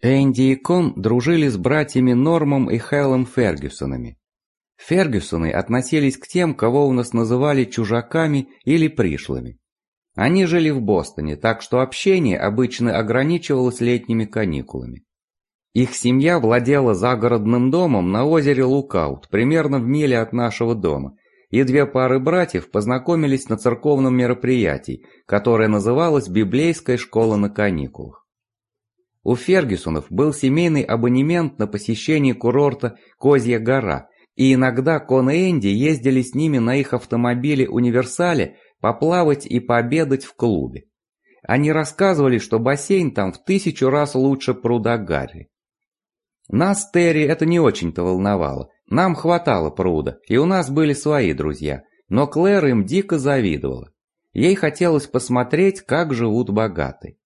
Энди и Кон дружили с братьями Нормом и Хелом Фергюсонами. Фергюсоны относились к тем, кого у нас называли чужаками или пришлыми. Они жили в Бостоне, так что общение обычно ограничивалось летними каникулами. Их семья владела загородным домом на озере Лукаут, примерно в миле от нашего дома, и две пары братьев познакомились на церковном мероприятии, которое называлось «Библейская школа на каникулах». У Фергюсонов был семейный абонемент на посещение курорта Козья гора, и иногда Кон и Энди ездили с ними на их автомобиле-универсале поплавать и пообедать в клубе. Они рассказывали, что бассейн там в 1000 раз лучше пруда Гарри. Нас, Терри, это не очень-то волновало. Нам хватало пруда, и у нас были свои друзья, но Клэр им дико завидовала. Ей хотелось посмотреть, как живут богатые.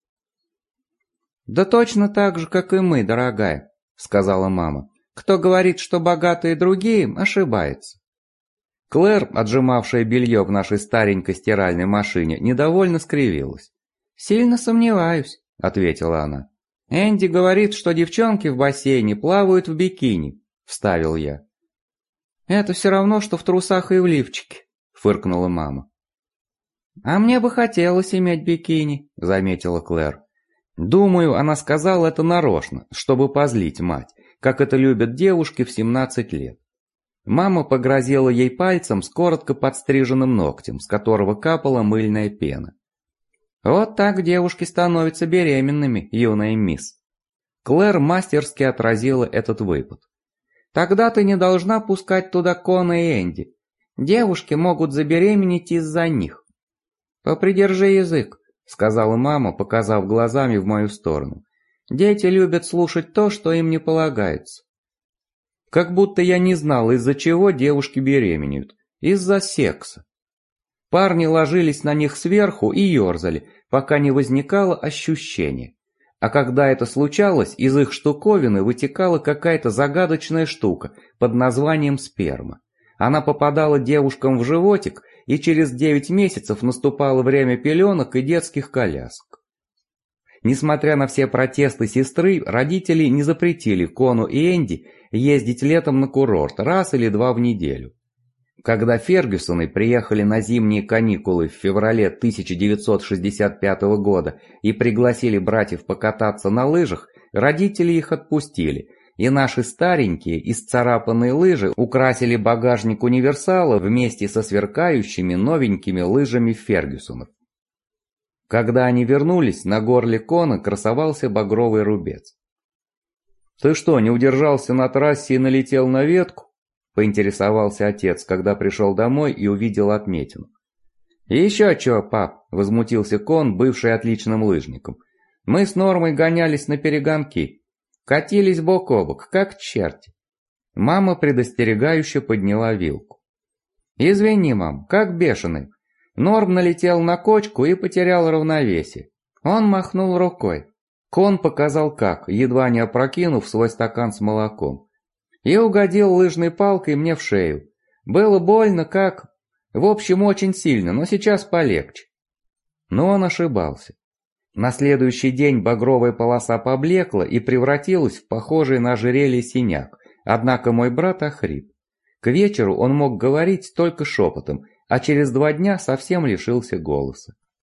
«Да точно так же, как и мы, дорогая», — сказала мама. «Кто говорит, что богатые другие, ошибается». Клэр, отжимавшая белье в нашей старенькой стиральной машине, недовольно скривилась. «Сильно сомневаюсь», — ответила она. «Энди говорит, что девчонки в бассейне плавают в бикини», — вставил я. «Это все равно, что в трусах и в лифчике», — фыркнула мама. «А мне бы хотелось иметь бикини», — заметила Клэр. Думаю, она сказала это нарочно, чтобы позлить мать, как это любят девушки в 17 лет. Мама погрозила ей пальцем с коротко подстриженным ногтем, с которого капала мыльная пена. «Вот так девушки становятся беременными, юная мисс». Клэр мастерски отразила этот выпад. «Тогда ты не должна пускать туда Кона и Энди. Девушки могут забеременеть из-за них». «Попридержи язык», — сказала мама, показав глазами в мою сторону. «Дети любят слушать то, что им не полагается». Как будто я не знал, из-за чего девушки беременеют. Из-за секса. Парни ложились на них сверху и ерзали, пока не возникало ощущение. А когда это случалось, из их штуковины вытекала какая-то загадочная штука под названием сперма. Она попадала девушкам в животик, и через 9 месяцев наступало время пеленок и детских колясок. Несмотря на все протесты сестры, родители не запретили Кону и Энди ездить летом на курорт раз или два в неделю. Когда Фергюсоны приехали на зимние каникулы в феврале 1965 года и пригласили братьев покататься на лыжах, родители их отпустили, и наши старенькие исцарапанные лыжи украсили багажник универсала вместе со сверкающими новенькими лыжами Фергюсонов. Когда они вернулись, на горле Кона красовался багровый рубец. «Ты что, не удержался на трассе и налетел на ветку?» — поинтересовался отец, когда пришел домой и увидел отметину. «Еще чё, пап», — возмутился Кон, бывший отличным лыжником. «Мы с Нормой гонялись на перегонки. Катились бок о бок, как черти». Мама предостерегающе подняла вилку. «Извини, мам, как бешеный. Норм налетел на кочку и потерял равновесие. Он махнул рукой. Кон показал как, едва не опрокинув свой стакан с молоком. И угодил лыжной палкой мне в шею. Было больно как... В общем, очень сильно, но сейчас полегче». Но он ошибался. На следующий день багровая полоса поблекла и превратилась в похожий на ожерелье синяк, однако мой брат охрип. К вечеру он мог говорить только шепотом, а через 2 дня совсем лишился голоса.